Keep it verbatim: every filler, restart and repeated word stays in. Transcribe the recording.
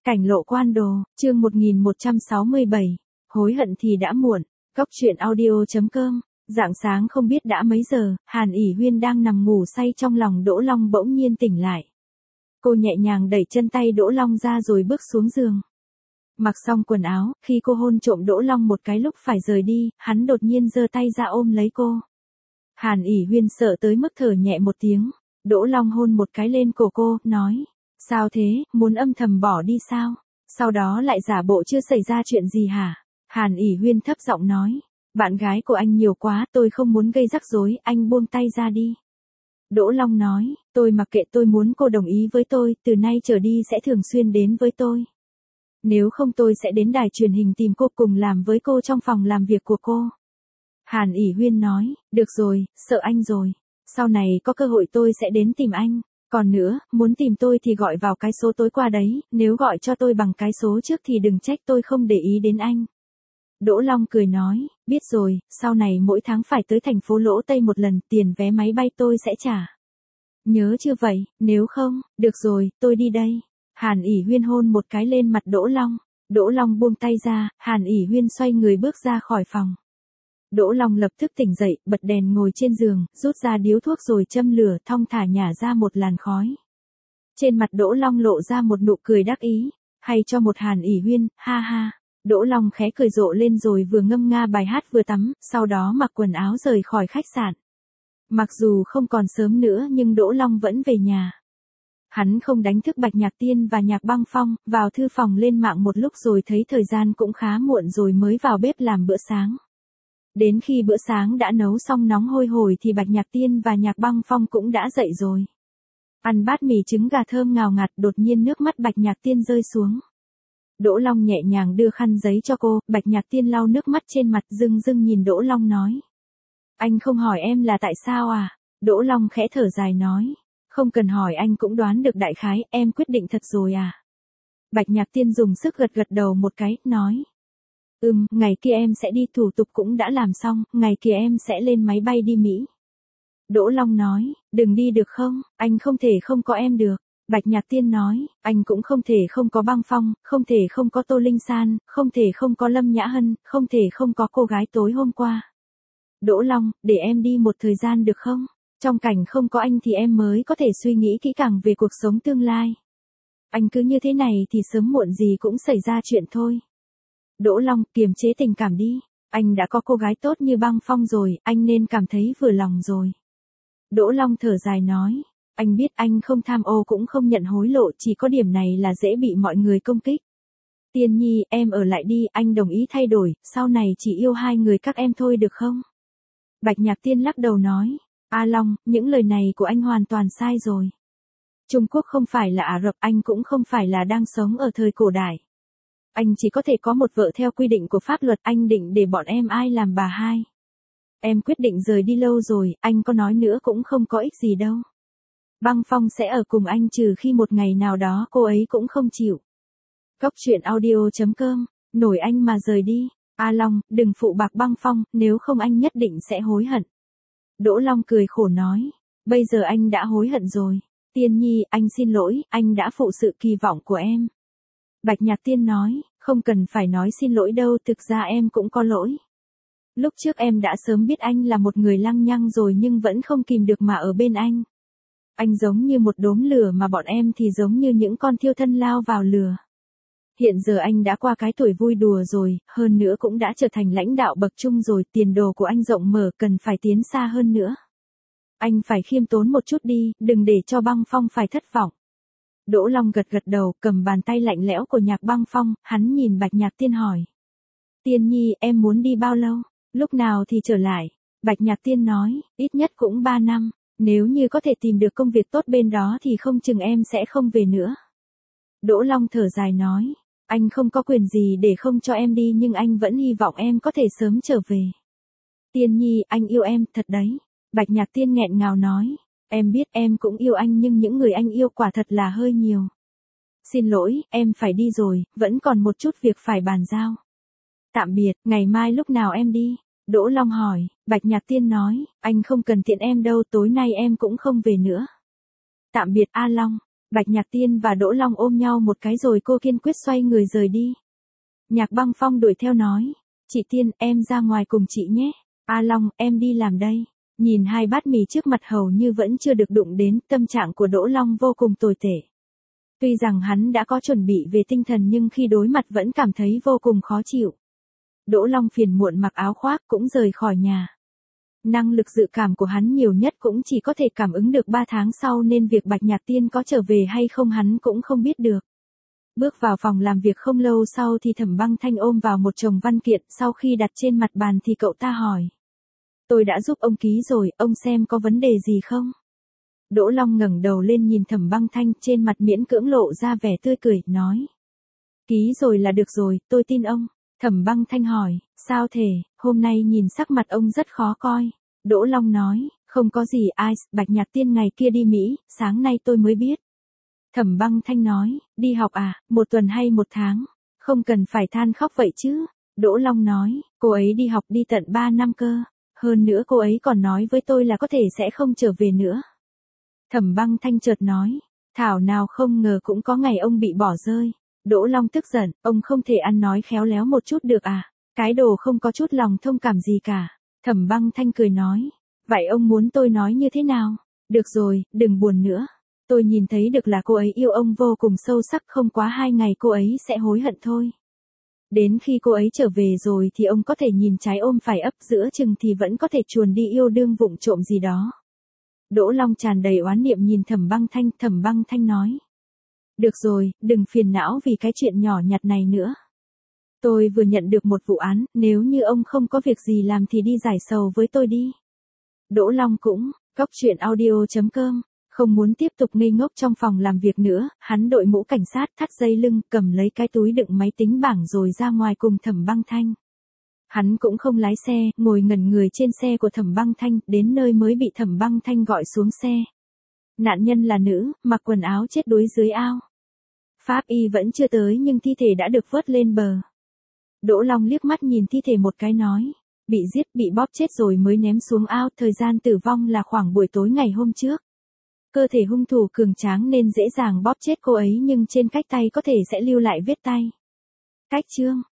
Cảnh lộ quan đồ, chương một nghìn một trăm sáu mươi bảy, hối hận thì đã muộn, góc truyện audio.com, rạng sáng không biết đã mấy giờ, Hàn ỉ Huyên đang nằm ngủ say trong lòng Đỗ Long bỗng nhiên tỉnh lại. Cô nhẹ nhàng đẩy chân tay Đỗ Long ra rồi bước xuống giường. Mặc xong quần áo, khi cô hôn trộm Đỗ Long một cái lúc phải rời đi, hắn đột nhiên giơ tay ra ôm lấy cô. Hàn ỉ Huyên sợ tới mức thở nhẹ một tiếng, Đỗ Long hôn một cái lên cổ cô, nói. Sao thế, muốn âm thầm bỏ đi sao? Sau đó lại giả bộ chưa xảy ra chuyện gì hả? Hàn ỉ Huyên thấp giọng nói. Bạn gái của anh nhiều quá, tôi không muốn gây rắc rối, anh buông tay ra đi. Đỗ Long nói, tôi mặc kệ, tôi muốn cô đồng ý với tôi, từ nay trở đi sẽ thường xuyên đến với tôi. Nếu không tôi sẽ đến đài truyền hình tìm cô cùng làm với cô trong phòng làm việc của cô. Hàn ỉ Huyên nói, được rồi, sợ anh rồi. Sau này có cơ hội tôi sẽ đến tìm anh. Còn nữa, muốn tìm tôi thì gọi vào cái số tối qua đấy, nếu gọi cho tôi bằng cái số trước thì đừng trách tôi không để ý đến anh. Đỗ Long cười nói, biết rồi, sau này mỗi tháng phải tới thành phố Lỗ Tây một lần, tiền vé máy bay tôi sẽ trả. Nhớ chưa vậy, nếu không, được rồi, tôi đi đây. Hàn ỉ Huyên hôn một cái lên mặt Đỗ Long. Đỗ Long buông tay ra, Hàn ỉ Huyên xoay người bước ra khỏi phòng. Đỗ Long lập tức tỉnh dậy, bật đèn ngồi trên giường, rút ra điếu thuốc rồi châm lửa, thong thả nhả ra một làn khói. Trên mặt Đỗ Long lộ ra một nụ cười đắc ý, hay cho một Hàn ỉ Huyên, ha ha. Đỗ Long khẽ cười rộ lên rồi vừa ngâm nga bài hát vừa tắm, sau đó mặc quần áo rời khỏi khách sạn. Mặc dù không còn sớm nữa nhưng Đỗ Long vẫn về nhà. Hắn không đánh thức Bạch Nhạc Tiên và Nhạc Băng Phong, vào thư phòng lên mạng một lúc rồi thấy thời gian cũng khá muộn rồi mới vào bếp làm bữa sáng. Đến khi bữa sáng đã nấu xong nóng hôi hổi thì Bạch Nhạc Tiên và Nhạc Băng Phong cũng đã dậy rồi. Ăn bát mì trứng gà thơm ngào ngạt, đột nhiên nước mắt Bạch Nhạc Tiên rơi xuống. Đỗ Long nhẹ nhàng đưa khăn giấy cho cô, Bạch Nhạc Tiên lau nước mắt trên mặt, dưng dưng nhìn Đỗ Long nói. Anh không hỏi em là tại sao à? Đỗ Long khẽ thở dài nói. Không cần hỏi, anh cũng đoán được đại khái, em quyết định thật rồi à? Bạch Nhạc Tiên dùng sức gật gật đầu một cái, nói. Ừm, ngày kia em sẽ đi, thủ tục cũng đã làm xong, ngày kia em sẽ lên máy bay đi Mỹ. Đỗ Long nói, đừng đi được không, anh không thể không có em được. Bạch Nhạc Tiên nói, anh cũng không thể không có Băng Phong, không thể không có Tô Linh San, không thể không có Lâm Nhã Hân, không thể không có cô gái tối hôm qua. Đỗ Long, để em đi một thời gian được không? Trong cảnh không có anh thì em mới có thể suy nghĩ kỹ càng về cuộc sống tương lai. Anh cứ như thế này thì sớm muộn gì cũng xảy ra chuyện thôi. Đỗ Long, kiềm chế tình cảm đi. Anh đã có cô gái tốt như Băng Phong rồi, anh nên cảm thấy vừa lòng rồi. Đỗ Long thở dài nói. Anh biết anh không tham ô cũng không nhận hối lộ, chỉ có điểm này là dễ bị mọi người công kích. Tiên Nhi, em ở lại đi, anh đồng ý thay đổi, sau này chỉ yêu hai người các em thôi được không? Bạch Nhạc Tiên lắc đầu nói. A Long, những lời này của anh hoàn toàn sai rồi. Trung Quốc không phải là Ả Rập, anh cũng không phải là đang sống ở thời cổ đại. Anh chỉ có thể có một vợ theo quy định của pháp luật, anh định để bọn em ai làm bà hai. Em quyết định rời đi lâu rồi, anh có nói nữa cũng không có ích gì đâu. Băng Phong sẽ ở cùng anh trừ khi một ngày nào đó cô ấy cũng không chịu. Góc truyện audio.com, nổi anh mà rời đi. A Long, đừng phụ bạc Băng Phong, nếu không anh nhất định sẽ hối hận. Đỗ Long cười khổ nói, bây giờ anh đã hối hận rồi. Tiên Nhi, anh xin lỗi, anh đã phụ sự kỳ vọng của em. Bạch Nhạc Tiên nói, không cần phải nói xin lỗi đâu, thực ra em cũng có lỗi. Lúc trước em đã sớm biết anh là một người lăng nhăng rồi nhưng vẫn không kìm được mà ở bên anh. Anh giống như một đốm lửa mà bọn em thì giống như những con thiêu thân lao vào lửa. Hiện giờ anh đã qua cái tuổi vui đùa rồi, hơn nữa cũng đã trở thành lãnh đạo bậc trung rồi, tiền đồ của anh rộng mở, cần phải tiến xa hơn nữa. Anh phải khiêm tốn một chút đi, đừng để cho Băng Phong phải thất vọng. Đỗ Long gật gật đầu, cầm bàn tay lạnh lẽo của Nhạc Băng Phong, hắn nhìn Bạch Nhạc Tiên hỏi. Tiên Nhi, em muốn đi bao lâu? Lúc nào thì trở lại? Bạch Nhạc Tiên nói, ít nhất cũng ba năm. Nếu như có thể tìm được công việc tốt bên đó thì không chừng em sẽ không về nữa. Đỗ Long thở dài nói, anh không có quyền gì để không cho em đi nhưng anh vẫn hy vọng em có thể sớm trở về. Tiên Nhi, anh yêu em, thật đấy. Bạch Nhạc Tiên nghẹn ngào nói, em biết em cũng yêu anh nhưng những người anh yêu quả thật là hơi nhiều. Xin lỗi, em phải đi rồi, vẫn còn một chút việc phải bàn giao. Tạm biệt, ngày mai lúc nào em đi? Đỗ Long hỏi, Bạch Nhạc Tiên nói, anh không cần tiện em đâu, tối nay em cũng không về nữa. Tạm biệt A Long. Bạch Nhạc Tiên và Đỗ Long ôm nhau một cái rồi cô kiên quyết xoay người rời đi. Nhạc Băng Phong đuổi theo nói, chị Tiên, em ra ngoài cùng chị nhé. A Long, em đi làm đây. Nhìn hai bát mì trước mặt hầu như vẫn chưa được đụng đến, tâm trạng của Đỗ Long vô cùng tồi tệ. Tuy rằng hắn đã có chuẩn bị về tinh thần nhưng khi đối mặt vẫn cảm thấy vô cùng khó chịu. Đỗ Long phiền muộn mặc áo khoác cũng rời khỏi nhà. Năng lực dự cảm của hắn nhiều nhất cũng chỉ có thể cảm ứng được ba tháng sau nên việc Bạch Nhạc Tiên có trở về hay không hắn cũng không biết được. Bước vào phòng làm việc không lâu sau thì Thẩm Băng Thanh ôm vào một chồng văn kiện, sau khi đặt trên mặt bàn thì cậu ta hỏi. Tôi đã giúp ông ký rồi, ông xem có vấn đề gì không? Đỗ Long ngẩng đầu lên nhìn Thẩm Băng Thanh, trên mặt miễn cưỡng lộ ra vẻ tươi cười, nói. Ký rồi là được rồi, tôi tin ông. Thẩm Băng Thanh hỏi, sao thế, hôm nay nhìn sắc mặt ông rất khó coi. Đỗ Long nói, không có gì ai, Bạch Nhạc Tiên ngày kia đi Mỹ, sáng nay tôi mới biết. Thẩm Băng Thanh nói, đi học à, một tuần hay một tháng, không cần phải than khóc vậy chứ. Đỗ Long nói, cô ấy đi học đi tận ba năm cơ, hơn nữa cô ấy còn nói với tôi là có thể sẽ không trở về nữa. Thẩm Băng Thanh chợt nói, thảo nào không ngờ cũng có ngày ông bị bỏ rơi. Đỗ Long tức giận, ông không thể ăn nói khéo léo một chút được à, cái đồ không có chút lòng thông cảm gì cả. Thẩm Băng Thanh cười nói, vậy ông muốn tôi nói như thế nào? Được rồi, đừng buồn nữa. Tôi nhìn thấy được là cô ấy yêu ông vô cùng sâu sắc, không quá hai ngày cô ấy sẽ hối hận thôi. Đến khi cô ấy trở về rồi thì ông có thể nhìn trái ôm phải ấp, giữa chừng thì vẫn có thể chuồn đi yêu đương vụng trộm gì đó. Đỗ Long tràn đầy oán niệm nhìn Thẩm Băng Thanh, Thẩm Băng Thanh nói. Được rồi, đừng phiền não vì cái chuyện nhỏ nhặt này nữa. Tôi vừa nhận được một vụ án, nếu như ông không có việc gì làm thì đi giải sầu với tôi đi. Đỗ Long cũng, Cóc Truyện Audio chấm com, không muốn tiếp tục ngây ngốc trong phòng làm việc nữa, hắn đội mũ cảnh sát, thắt dây lưng, cầm lấy cái túi đựng máy tính bảng rồi ra ngoài cùng Thẩm Băng Thanh. Hắn cũng không lái xe, ngồi ngẩn người trên xe của Thẩm Băng Thanh, đến nơi mới bị Thẩm Băng Thanh gọi xuống xe. Nạn nhân là nữ, mặc quần áo chết đuối dưới ao. Pháp y vẫn chưa tới nhưng thi thể đã được vớt lên bờ. Đỗ Long liếc mắt nhìn thi thể một cái nói, bị giết, bị bóp chết rồi mới ném xuống ao, thời gian tử vong là khoảng buổi tối ngày hôm trước. Cơ thể hung thủ cường tráng nên dễ dàng bóp chết cô ấy nhưng trên cách tay có thể sẽ lưu lại vết tay. Cách chương